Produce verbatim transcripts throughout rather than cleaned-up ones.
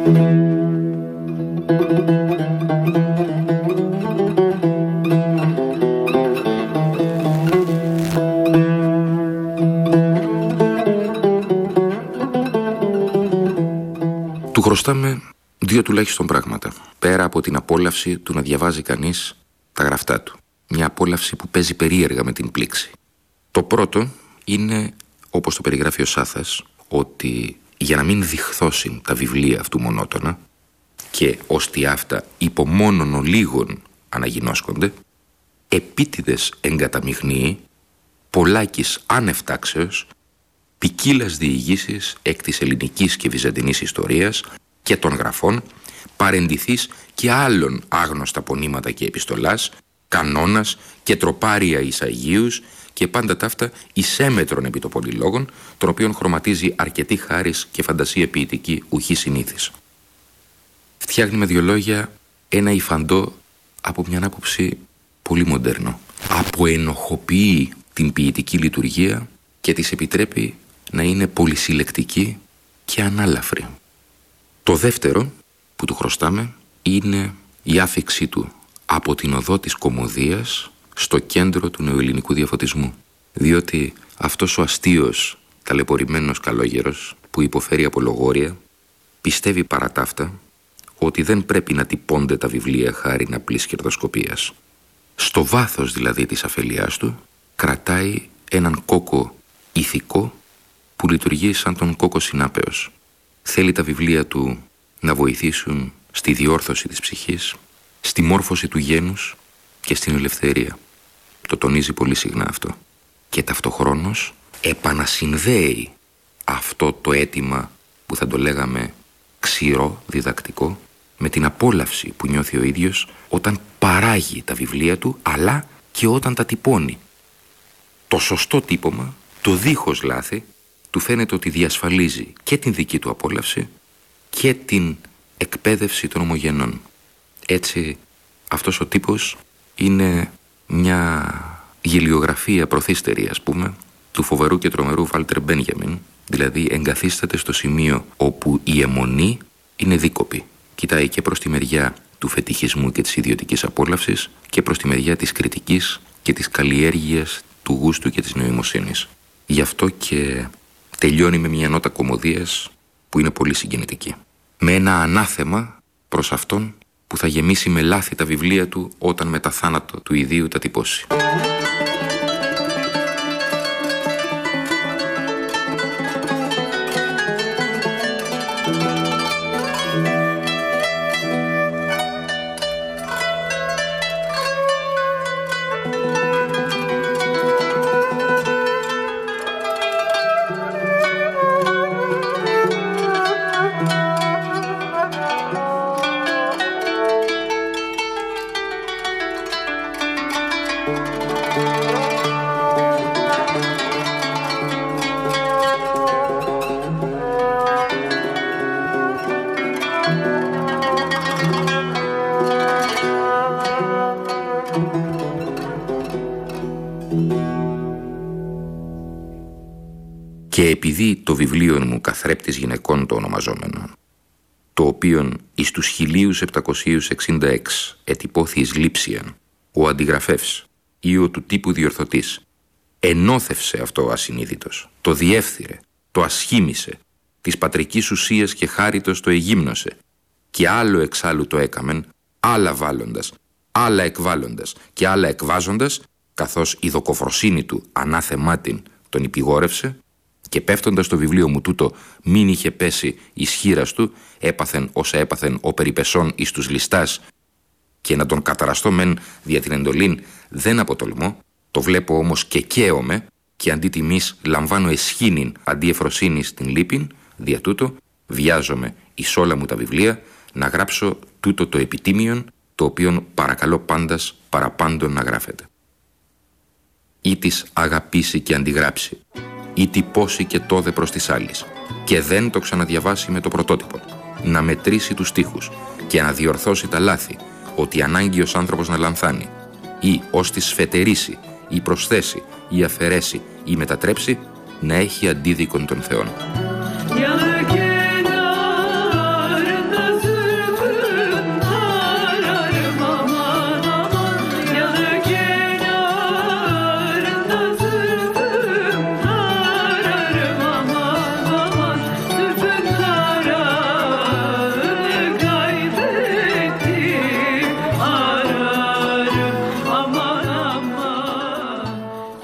Του χρωστάμε δύο τουλάχιστον πράγματα, πέρα από την απόλαυση του να διαβάζει κανείς τα γραφτά του. Μια απόλαυση που παίζει περίεργα με την πλήξη. Το πρώτο είναι, όπως το περιγράφει ο Σάθας, ότι για να μην διχθώσουν τα βιβλία αυτού μονότονα και ώστε αυτά υπό μόνον ολίγων αναγινώσκονται, επίτηδες εγκαταμειχνύει πολλάκις άνευ τάξεως ποικίλας διηγήσεις εκ της ελληνικής και βυζαντινής ιστορίας και των γραφών, παρεντηθείς και άλλων άγνωστα πονήματα και επιστολάς, κανόνας και τροπάρια εις Αγίους και πάντα ταύτα εις έμετρον επί το πολυλόγων, των οποίων χρωματίζει αρκετή χάρις και φαντασία ποιητική ουχή συνήθις. Φτιάχνει με δυο λόγια ένα υφαντό από μια άποψη πολύ μοντέρνο. Αποενοχοποιεί την ποιητική λειτουργία και της επιτρέπει να είναι πολυσυλλεκτική και ανάλαφρη. Το δεύτερο που του χρωστάμε είναι η άφιξή του από την οδό της κωμωδίας στο κέντρο του νεοελληνικού διαφωτισμού. Διότι αυτός ο αστείος, ταλαιπωρημένος καλόγερος που υποφέρει από λογόρια, πιστεύει παρά ταύτα ότι δεν πρέπει να τυπώνται τα βιβλία χάριν απλής κερδοσκοπίας. Στο βάθος δηλαδή της αφελιάς του κρατάει έναν κόκο ηθικό που λειτουργεί σαν τον κόκο συνάπεως. Θέλει τα βιβλία του να βοηθήσουν στη διόρθωση της ψυχής, στη μόρφωση του γένους και στην ελευθερία. Το τονίζει πολύ συχνά αυτό. Και ταυτοχρόνως επανασυνδέει αυτό το αίτημα που θα το λέγαμε ξηρό, διδακτικό, με την απόλαυση που νιώθει ο ίδιος όταν παράγει τα βιβλία του, αλλά και όταν τα τυπώνει. Το σωστό τύπομα, το δίχως λάθη, του φαίνεται ότι διασφαλίζει και την δική του απόλαυση και την εκπαίδευση των ομογενών. Έτσι, αυτός ο τύπος είναι μια γελιογραφία προθύστερη, ας πούμε, του φοβερού και τρομερού Βάλτερ Μπένιαμιν, δηλαδή εγκαθίσταται στο σημείο όπου η αιμονή είναι δίκοπη. Κοιτάει και προς τη μεριά του φετιχισμού και της ιδιωτικής απόλαυσης και προς τη μεριά της κριτικής και της καλλιέργειας του γούστου και της νοημοσύνης. Γι' αυτό και τελειώνει με μια νότα κωμωδίας που είναι πολύ συγκινητική. Με ένα ανάθεμα προς αυτόν που θα γεμίσει με λάθη τα βιβλία του όταν μετά θάνατο του ιδίου τα τυπώσει. Και επειδή το βιβλίο μου καθρέπτης γυναικών το ονομαζόμενο, το οποίον εις τους χιλίους επτακοσίους εξήντα έξι ετυπώθη εις λήψιαν, ο αντιγραφεύς ή ο του τύπου διορθωτής, ενώθευσε αυτό ο ασυνείδητος, το διεύθυρε, το ασχήμισε, της πατρικής ουσίας και χάριτος το εγύμνωσε, και άλλο εξάλλου το έκαμεν, άλλα βάλλοντας, άλλα εκβάλλοντας και άλλα εκβάζοντας, καθώς η δοκοφροσύνη του ανάθεμάτιν τον υπηγόρευσε, και πέφτοντας το βιβλίο μου τούτο μην είχε πέσει εις χείρας του, έπαθεν όσα έπαθεν ο περιπεσόν εις τους ληστάς, και να τον καταραστώ μεν δια την εντολήν δεν αποτολμώ, το βλέπω όμως και καίομαι, και αντί τιμής λαμβάνω εσχήνην αντί εφροσύνης την λύπην, δια τούτο βιάζομαι εις όλα μου τα βιβλία να γράψω τούτο το επιτίμιον, το οποίον παρακαλώ πάντας παραπάντων να γράφεται. Ή της αγαπήσει και αντιγράψει, ή τυπώσει και τόδε προς της άλλης, και δεν το ξαναδιαβάσει με το πρωτότυπο, να μετρήσει τους στίχους και να διορθώσει τα λάθη, ότι ανάγκη ο άνθρωπος να λανθάνει, ή ως τη σφετερίσει, ή προσθέσει, ή αφαιρέσει, ή μετατρέψει, να έχει αντίδικον των Θεών.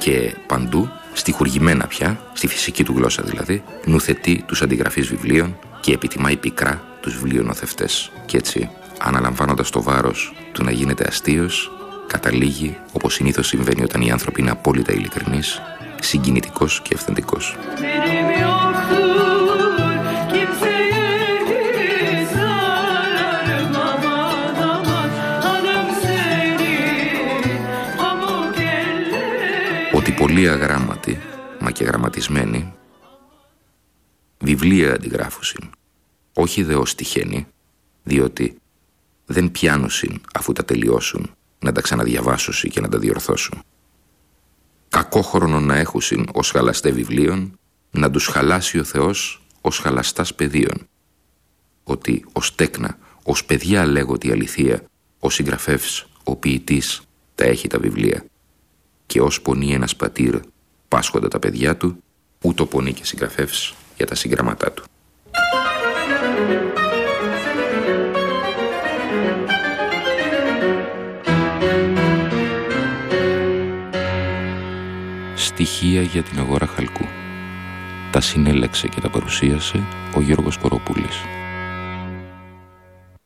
Και παντού, στιχουργημένα πια, στη φυσική του γλώσσα δηλαδή, νουθετεί τους αντιγραφείς βιβλίων και επιτιμάει πικρά τους βιβλιονοθευτές. Και έτσι, αναλαμβάνοντας το βάρος του να γίνεται αστείος, καταλήγει, όπως συνήθως συμβαίνει όταν οι άνθρωποι είναι απόλυτα ειλικρινείς, συγκινητικός και αυθεντικός. Ότι πολλοί αγράμματοι, μα και γραμματισμένοι, βιβλία αντιγράφουσιν, όχι δε ως τυχαίνει, διότι δεν πιάνουσιν αφού τα τελειώσουν να τα ξαναδιαβάσουσιν και να τα διορθώσουν. Κακό χρόνο να έχουσιν ως χαλαστέ βιβλίων, να τους χαλάσει ο Θεός ως χαλαστάς παιδίων. Ότι ως τέκνα, ως παιδιά λέγω τη αληθεία, ο συγγραφεύς, ο ποιητής, τα έχει τα βιβλία. Και ως πονεί ένας πατήρ πάσχοντα τα παιδιά του, ούτω πονεί και συγγραφεύς για τα συγγραμματά του. Στοιχεία για την αγορά χαλκού. Τα συνέλεξε και τα παρουσίασε ο Γιώργος Κοροπούλης.